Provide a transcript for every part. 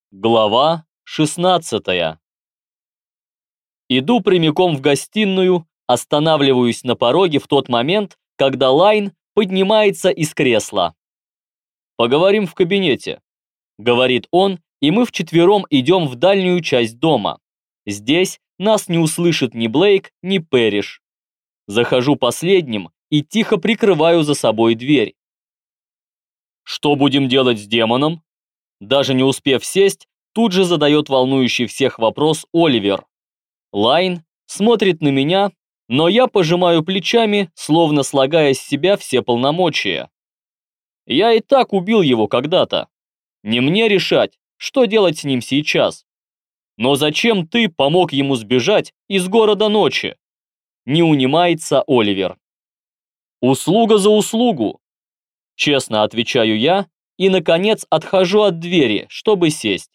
Глава 16. Иду прямиком в гостиную, останавливаюсь на пороге в тот момент, когда Лайн поднимается из кресла. «Поговорим в кабинете», — говорит он, и мы вчетвером идем в дальнюю часть дома. Здесь нас не услышит ни Блейк, ни Пэриш. Захожу последним и тихо прикрываю за собой дверь. «Что будем делать с демоном?» Даже не успев сесть, тут же задает волнующий всех вопрос Оливер. Лайн смотрит на меня, но я пожимаю плечами, словно слагая с себя все полномочия. Я и так убил его когда-то. Не мне решать, что делать с ним сейчас. Но зачем ты помог ему сбежать из города ночи? Не унимается Оливер. Услуга за услугу. Честно отвечаю я и, наконец, отхожу от двери, чтобы сесть.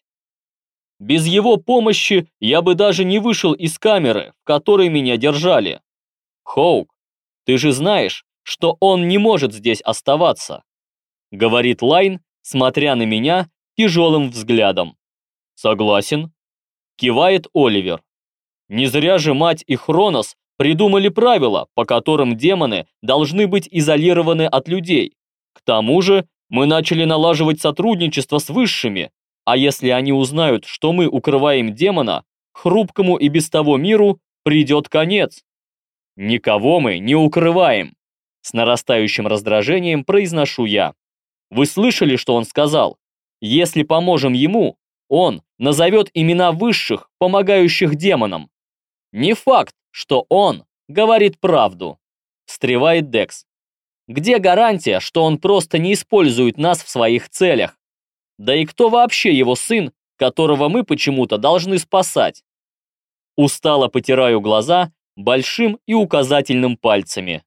Без его помощи я бы даже не вышел из камеры, в которой меня держали. Хоук, ты же знаешь, что он не может здесь оставаться, говорит Лайн, смотря на меня тяжелым взглядом. Согласен, кивает Оливер. Не зря же мать и Хронос придумали правила, по которым демоны должны быть изолированы от людей. К тому же мы начали налаживать сотрудничество с высшими, а если они узнают, что мы укрываем демона, хрупкому и без того миру придет конец. Никого мы не укрываем, с нарастающим раздражением произношу я. Вы слышали, что он сказал? Если поможем ему, он назовет имена высших, помогающих демонам. Не факт, что он говорит правду, встревает Декс. Где гарантия, что он просто не использует нас в своих целях? Да и кто вообще его сын, которого мы почему-то должны спасать? Устало потираю глаза большим и указательным пальцами.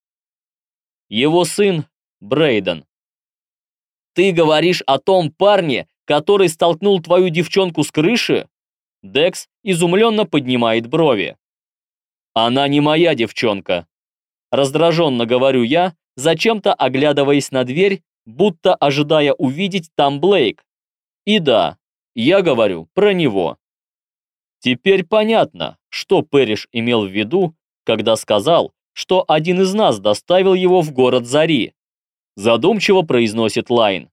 Его сын Брейден. Ты говоришь о том парне, который столкнул твою девчонку с крыши? Декс изумленно поднимает брови. Она не моя девчонка. Раздраженно говорю я, зачем-то оглядываясь на дверь, будто ожидая увидеть там Блейк. И да, я говорю про него. Теперь понятно, что Пэриш имел в виду, когда сказал, что один из нас доставил его в город Зари. Задумчиво произносит Лайн.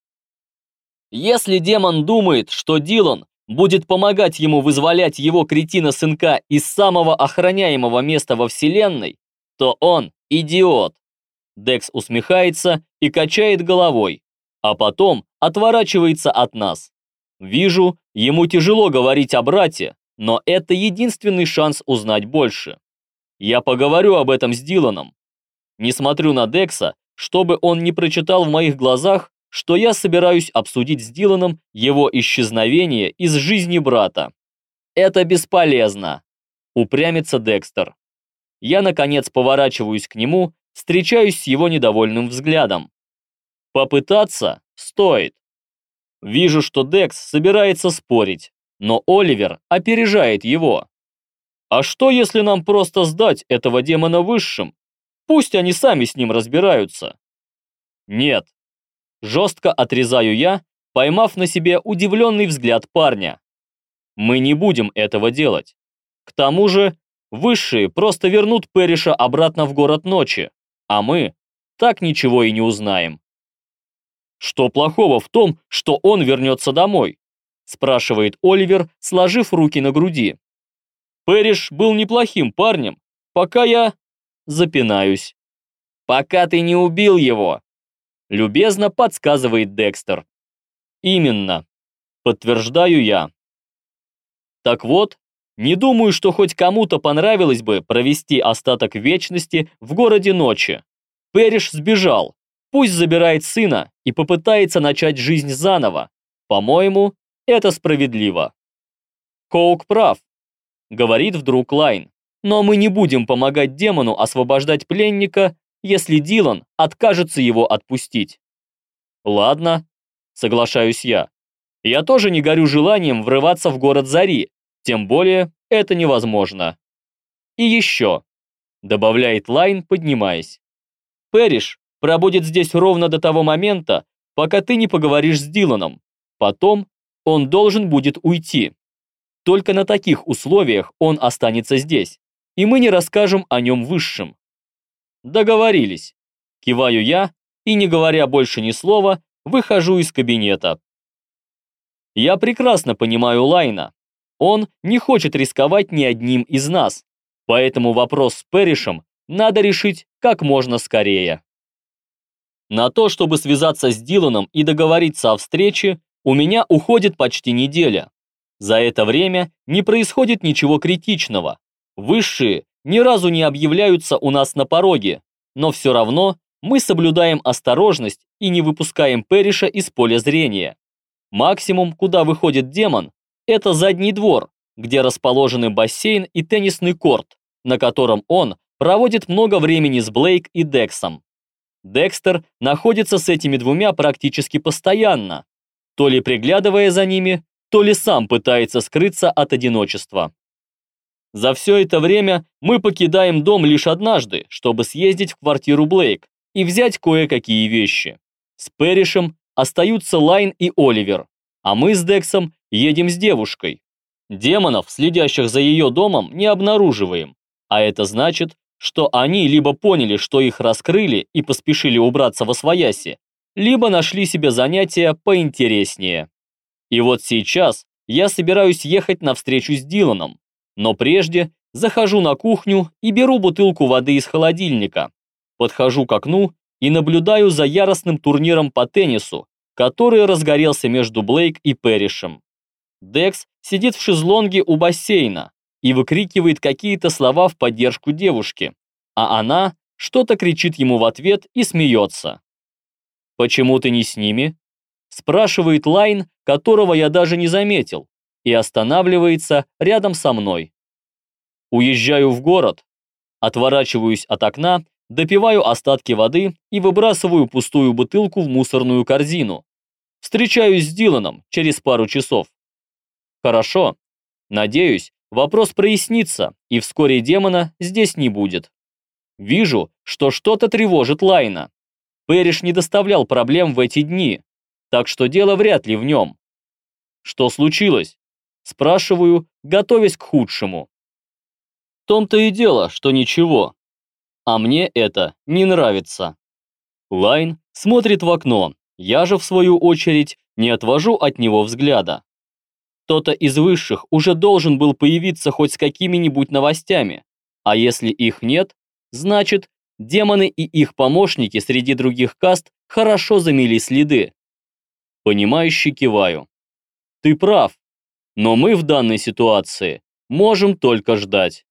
Если демон думает, что Дилан будет помогать ему вызволять его кретина-сынка из самого охраняемого места во Вселенной, то он идиот. Декс усмехается и качает головой, а потом отворачивается от нас. Вижу, ему тяжело говорить о брате, но это единственный шанс узнать больше. Я поговорю об этом с Диланом. Не смотрю на Декса, чтобы он не прочитал в моих глазах, что я собираюсь обсудить с Диланом его исчезновение из жизни брата. Это бесполезно, упрямится Декстер. Я, наконец, поворачиваюсь к нему, встречаюсь с его недовольным взглядом. Попытаться стоит. Вижу, что Декс собирается спорить, но Оливер опережает его. А что, если нам просто сдать этого демона высшим? Пусть они сами с ним разбираются. Нет. Жестко отрезаю я, поймав на себе удивленный взгляд парня. Мы не будем этого делать. К тому же, высшие просто вернут Пэриша обратно в город ночи, а мы так ничего и не узнаем. Что плохого в том, что он вернется домой? Спрашивает Оливер, сложив руки на груди. Пэриш был неплохим парнем, пока я запинаюсь. Пока ты не убил его, любезно подсказывает Декстер. Именно, подтверждаю я. Так вот, не думаю, что хоть кому-то понравилось бы провести остаток вечности в городе ночи. Пэриш сбежал, пусть забирает сына и попытается начать жизнь заново. По-моему, это справедливо. Хоук прав, говорит вдруг Лайн. Но мы не будем помогать демону освобождать пленника, если Дилан откажется его отпустить. Ладно, соглашаюсь я. Я тоже не горю желанием врываться в город Зари, тем более это невозможно. И еще, добавляет Лайн, поднимаясь. Пэриш пробудет здесь ровно до того момента, пока ты не поговоришь с Диланом. Потом Он должен будет уйти. Только на таких условиях он останется здесь, и мы не расскажем о нем высшим. Договорились. Киваю я и, не говоря больше ни слова, выхожу из кабинета. Я прекрасно понимаю Лайна. Он не хочет рисковать ни одним из нас, поэтому вопрос с Пэришем надо решить как можно скорее. На то, чтобы связаться с Диланом и договориться о встрече, у меня уходит почти неделя. За это время не происходит ничего критичного. Высшие ни разу не объявляются у нас на пороге, но все равно мы соблюдаем осторожность и не выпускаем Пэриша из поля зрения. Максимум, куда выходит демон, это задний двор, где расположены бассейн и теннисный корт, на котором он проводит много времени с Блейк и Дексом. Декстер находится с этими двумя практически постоянно, то ли приглядывая за ними, то ли сам пытается скрыться от одиночества. За все это время мы покидаем дом лишь однажды, чтобы съездить в квартиру Блейк и взять кое-какие вещи. С Пэришем остаются Лайн и Оливер, а мы с Дексом едем с девушкой. Демонов, следящих за ее домом, не обнаруживаем, а это значит, что они либо поняли, что их раскрыли и поспешили убраться восвояси, либо нашли себе занятия поинтереснее. И вот сейчас я собираюсь ехать на встречу с Диланом, но прежде захожу на кухню и беру бутылку воды из холодильника, подхожу к окну и наблюдаю за яростным турниром по теннису, который разгорелся между Блейк и Пэришем. Декс сидит в шезлонге у бассейна и выкрикивает какие-то слова в поддержку девушки, а она что-то кричит ему в ответ и смеется. «Почему ты не с ними?» спрашивает Лайн, которого я даже не заметил, и останавливается рядом со мной. Уезжаю в город, отворачиваюсь от окна, допиваю остатки воды и выбрасываю пустую бутылку в мусорную корзину. Встречаюсь с Диланом через пару часов. Хорошо. Надеюсь, вопрос прояснится, и вскоре демона здесь не будет. Вижу, что что-то тревожит Лайна. Пэриш не доставлял проблем в эти дни, так что дело вряд ли в нем. Что случилось? Спрашиваю, готовясь к худшему. В том-то и дело, что ничего. А мне это не нравится. Лайн смотрит в окно, я же, в свою очередь, не отвожу от него взгляда. Кто-то из высших уже должен был появиться хоть с какими-нибудь новостями, а если их нет, значит, демоны и их помощники среди других каст хорошо замели следы. Понимающе киваю. Ты прав, но мы в данной ситуации можем только ждать.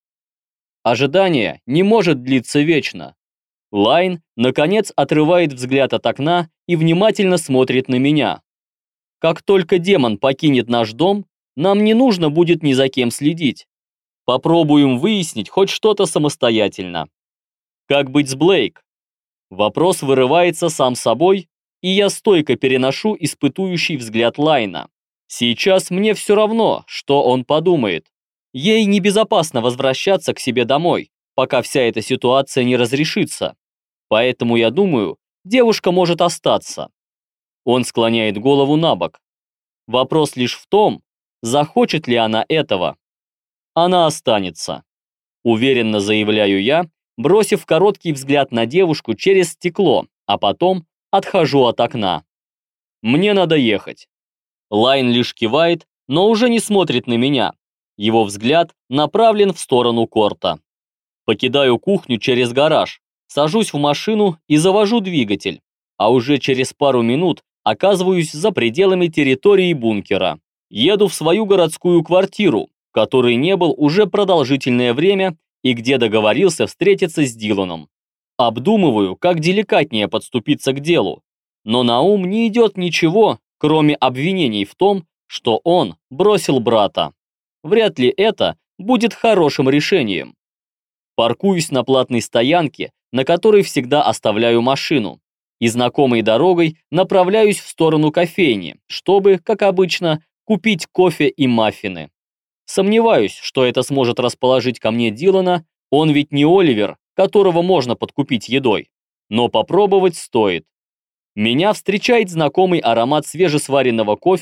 Ожидание не может длиться вечно. Лайн, наконец, отрывает взгляд от окна и внимательно смотрит на меня. Как только демон покинет наш дом, нам не нужно будет ни за кем следить. Попробуем выяснить хоть что-то самостоятельно. Как быть с Блейк? Вопрос вырывается сам собой, и я стойко переношу испытующий взгляд Лайна. Сейчас мне все равно, что он подумает. Ей небезопасно возвращаться к себе домой, пока вся эта ситуация не разрешится. Поэтому, я думаю, девушка может остаться. Он склоняет голову на бок. Вопрос лишь в том, захочет ли она этого. Она останется. Уверенно заявляю я, бросив короткий взгляд на девушку через стекло, а потом отхожу от окна. Мне надо ехать. Лайн лишь кивает, но уже не смотрит на меня. Его взгляд направлен в сторону корта. Покидаю кухню через гараж, сажусь в машину и завожу двигатель, а уже через пару минут оказываюсь за пределами территории бункера. Еду в свою городскую квартиру, в которой не был уже продолжительное время и где договорился встретиться с Диланом. Обдумываю, как деликатнее подступиться к делу, но на ум не идет ничего, кроме обвинений в том, что он бросил брата. Вряд ли это будет хорошим решением. Паркуюсь на платной стоянке, на которой всегда оставляю машину, и знакомой дорогой направляюсь в сторону кофейни, чтобы, как обычно, купить кофе и маффины. Сомневаюсь, что это сможет расположить ко мне Дилана, он ведь не Оливер, которого можно подкупить едой. Но попробовать стоит. Меня встречает знакомый аромат свежесваренного кофе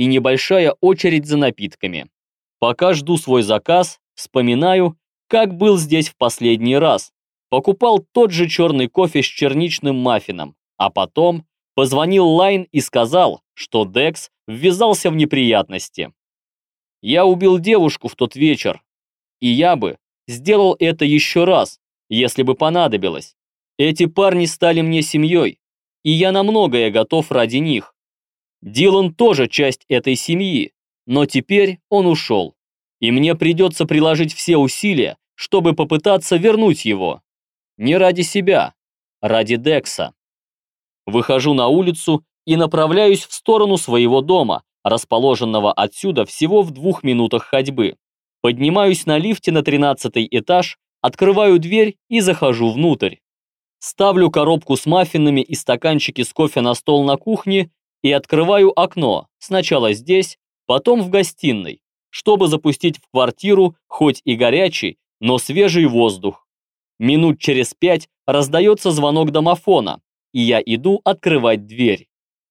и небольшая очередь за напитками. Пока жду свой заказ, вспоминаю, как был здесь в последний раз. Покупал тот же черный кофе с черничным маффином, а потом позвонил Лайн и сказал, что Декс ввязался в неприятности. Я убил девушку в тот вечер, и я бы сделал это еще раз, если бы понадобилось. Эти парни стали мне семьей, и я на многое готов ради них. Дилан тоже часть этой семьи, но теперь он ушел, и мне придется приложить все усилия, чтобы попытаться вернуть его. Не ради себя, ради Декса. Выхожу на улицу и направляюсь в сторону своего дома, расположенного отсюда всего в 2 минутах ходьбы. Поднимаюсь на лифте на 13-й этаж, открываю дверь и захожу внутрь. Ставлю коробку с маффинами и стаканчики с кофе на стол на кухне и открываю окно, сначала здесь, потом в гостиной, чтобы запустить в квартиру хоть и горячий, но свежий воздух. Минут через 5 раздается звонок домофона, и я иду открывать дверь.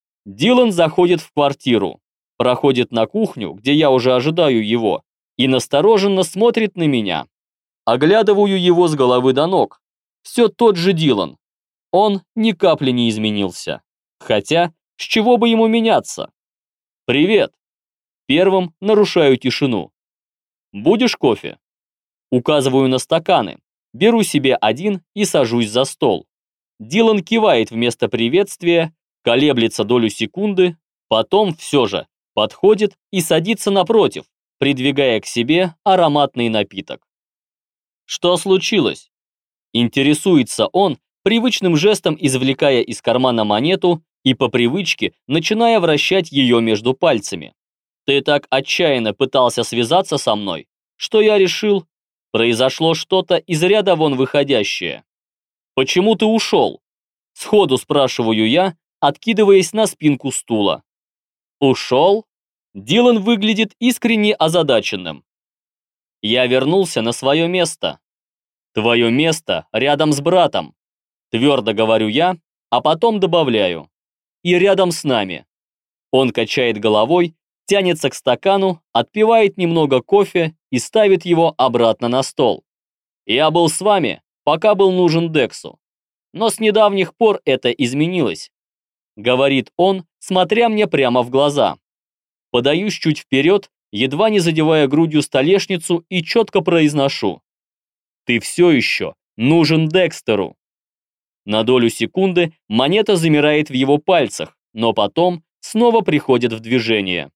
Дилан заходит в квартиру, проходит на кухню, где я уже ожидаю его, и настороженно смотрит на меня. Оглядываю его с головы до ног. Все тот же Дилан. Он ни капли не изменился. Хотя, с чего бы ему меняться? «Привет!» Первым нарушаю тишину. «Будешь кофе?» Указываю на стаканы, беру себе один и сажусь за стол. Дилан кивает вместо приветствия, колеблется долю секунды, потом все же подходит и садится напротив, придвигая к себе ароматный напиток. «Что случилось?» Интересуется он, привычным жестом извлекая из кармана монету и по привычке начиная вращать ее между пальцами. «Ты так отчаянно пытался связаться со мной, что я решил, произошло что-то из ряда вон выходящее. Почему ты ушел?» Сходу спрашиваю я, откидываясь на спинку стула. «Ушел?» Дилан выглядит искренне озадаченным. «Я вернулся на свое место». «Твое место рядом с братом», твердо говорю я, а потом добавляю. «И рядом с нами». Он качает головой, тянется к стакану, отпивает немного кофе и ставит его обратно на стол. «Я был с вами, пока был нужен Дексу. Но с недавних пор это изменилось», говорит он, смотря мне прямо в глаза. Подаюсь чуть вперед, едва не задевая грудью столешницу, и четко произношу. «Ты все еще нужен Декстеру». На долю секунды монета замирает в его пальцах, но потом снова приходит в движение.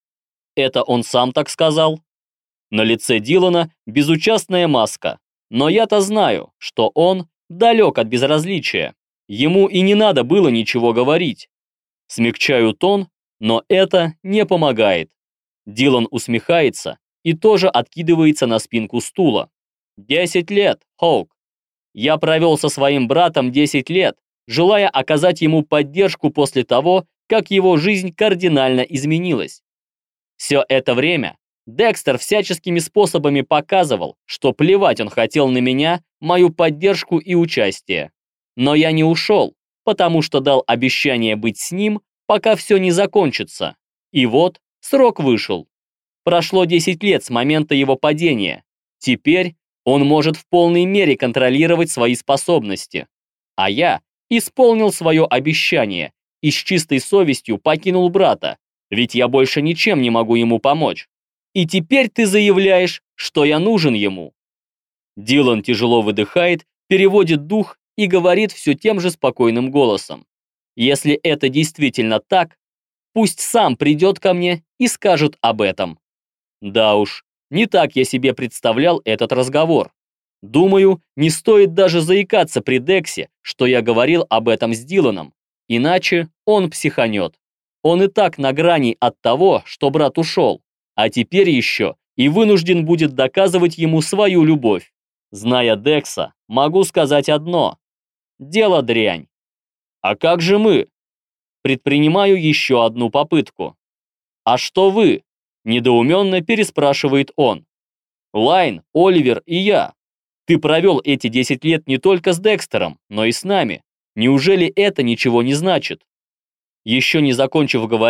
Это он сам так сказал? На лице Дилана безучастная маска, но я-то знаю, что он далек от безразличия. Ему и не надо было ничего говорить. Смягчаю тон, но это не помогает. Дилан усмехается и тоже откидывается на спинку стула. 10 лет, Хоук. Я провел со своим братом 10 лет, желая оказать ему поддержку после того, как его жизнь кардинально изменилась. Все это время Декстер всяческими способами показывал, что плевать он хотел на меня, мою поддержку и участие. Но я не ушел, потому что дал обещание быть с ним, пока все не закончится. И вот срок вышел. Прошло 10 лет с момента его падения. Теперь он может в полной мере контролировать свои способности. А я исполнил свое обещание и с чистой совестью покинул брата, ведь я больше ничем не могу ему помочь. И теперь ты заявляешь, что я нужен ему». Дилан тяжело выдыхает, переводит дух и говорит все тем же спокойным голосом. «Если это действительно так, пусть сам придет ко мне и скажет об этом». Да уж, не так я себе представлял этот разговор. Думаю, не стоит даже заикаться при Дексе, что я говорил об этом с Диланом, иначе он психанет. Он и так на грани от того, что брат ушел, а теперь еще и вынужден будет доказывать ему свою любовь. Зная Декса, могу сказать одно. Дело дрянь. А как же мы? Предпринимаю еще одну попытку. А что вы? Недоуменно переспрашивает он. Лайн, Оливер и я. Ты провел эти 10 лет не только с Декстером, но и с нами. Неужели это ничего не значит? Еще не закончив говорить,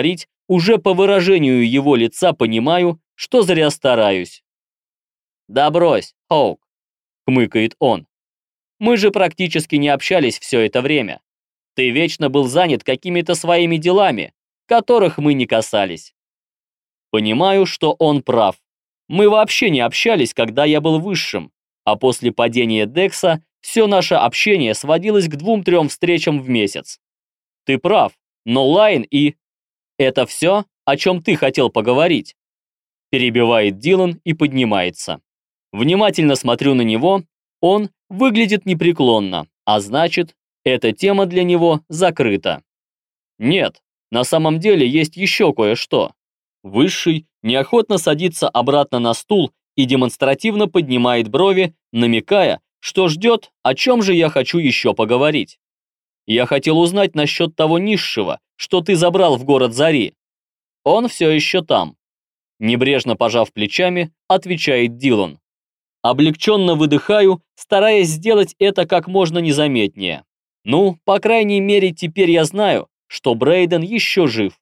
уже по выражению его лица понимаю, что зря стараюсь. «Да брось, Хоук», — хмыкает он. «Мы же практически не общались все это время. Ты вечно был занят какими-то своими делами, которых мы не касались». Понимаю, что он прав. Мы вообще не общались, когда я был высшим, а после падения Декса все наше общение сводилось к 2-3 встречам в месяц. Ты прав, но Лайн и... «Это все, о чем ты хотел поговорить?» Перебивает Дилан и поднимается. Внимательно смотрю на него, он выглядит непреклонно, а значит, эта тема для него закрыта. Нет, на самом деле есть еще кое-что. Высший неохотно садится обратно на стул и демонстративно поднимает брови, намекая, что ждет, о чем же я хочу еще поговорить. Я хотел узнать насчет того низшего, что ты забрал в город Зари. Он все еще там. Небрежно пожав плечами, отвечает Дилан. Облегченно выдыхаю, стараясь сделать это как можно незаметнее. Ну, по крайней мере, теперь я знаю, что Брейден еще жив.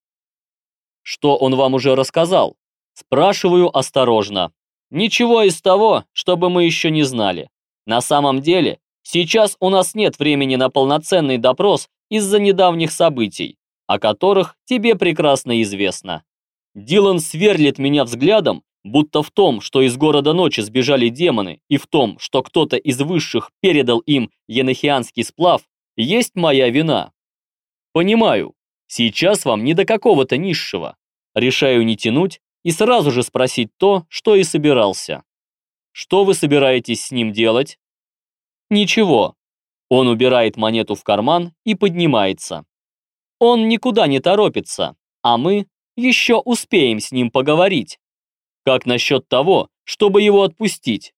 Что он вам уже рассказал? Спрашиваю осторожно. Ничего из того, чтобы мы еще не знали. На самом деле, сейчас у нас нет времени на полноценный допрос из-за недавних событий, о которых тебе прекрасно известно. Дилан сверлит меня взглядом, будто в том, что из города ночи сбежали демоны, и в том, что кто-то из высших передал им енохианский сплав, есть моя вина. Понимаю, сейчас вам не до какого-то низшего. Решаю не тянуть и сразу же спросить то, что и собирался. Что вы собираетесь с ним делать? Ничего. Он убирает монету в карман и поднимается. Он никуда не торопится, а мы еще успеем с ним поговорить. Как насчет того, чтобы его отпустить?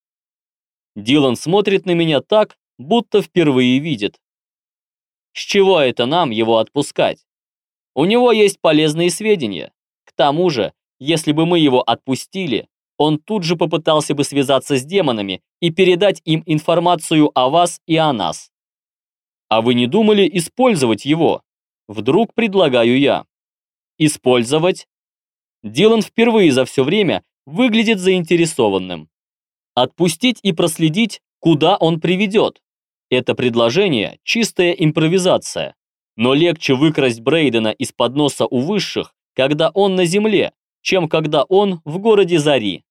Дилан смотрит на меня так, будто впервые видит. С чего это нам его отпускать? У него есть полезные сведения. К тому же, если бы мы его отпустили, он тут же попытался бы связаться с демонами и передать им информацию о вас и о нас. А вы не думали использовать его? Вдруг предлагаю я. Использовать? Дилан впервые за все время выглядит заинтересованным. Отпустить и проследить, куда он приведет. Это предложение – чистая импровизация. Но легче выкрасть Брейдена из-под носа у высших, когда он на земле, чем когда он в городе Зари.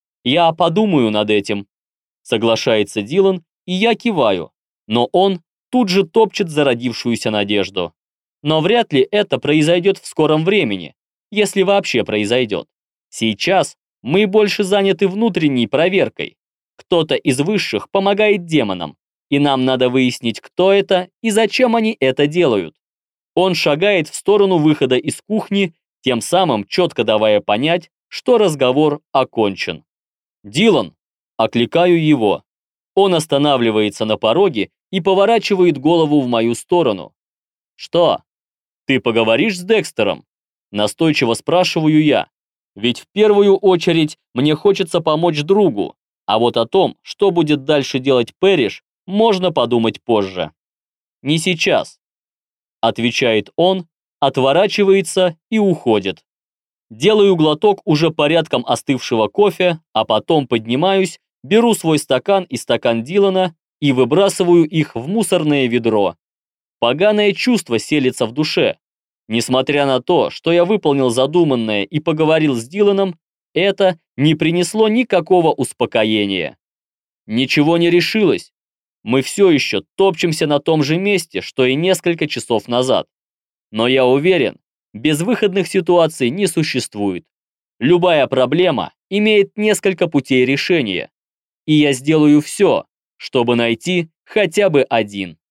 Я подумаю над этим. Соглашается Дилан, и я киваю. Но он тут же топчет зародившуюся надежду. Но вряд ли это произойдет в скором времени, если вообще произойдет. Сейчас мы больше заняты внутренней проверкой. Кто-то из высших помогает демонам, и нам надо выяснить, кто это и зачем они это делают. Он шагает в сторону выхода из кухни, тем самым четко давая понять, что разговор окончен. «Дилан!» – окликаю его. Он останавливается на пороге и поворачивает голову в мою сторону. «Что? Ты поговоришь с Декстером?» – настойчиво спрашиваю я. Ведь в первую очередь мне хочется помочь другу, а вот о том, что будет дальше делать Пэриш, можно подумать позже. «Не сейчас», – отвечает он, отворачивается и уходит. Делаю глоток уже порядком остывшего кофе, а потом поднимаюсь, беру свой стакан и стакан Дилана и выбрасываю их в мусорное ведро. Поганое чувство селится в душе. Несмотря на то, что я выполнил задуманное и поговорил с Диланом, это не принесло никакого успокоения. Ничего не решилось. Мы все еще топчемся на том же месте, что и несколько часов назад. Но я уверен, безвыходных ситуаций не существует. Любая проблема имеет несколько путей решения. И я сделаю все, чтобы найти хотя бы один.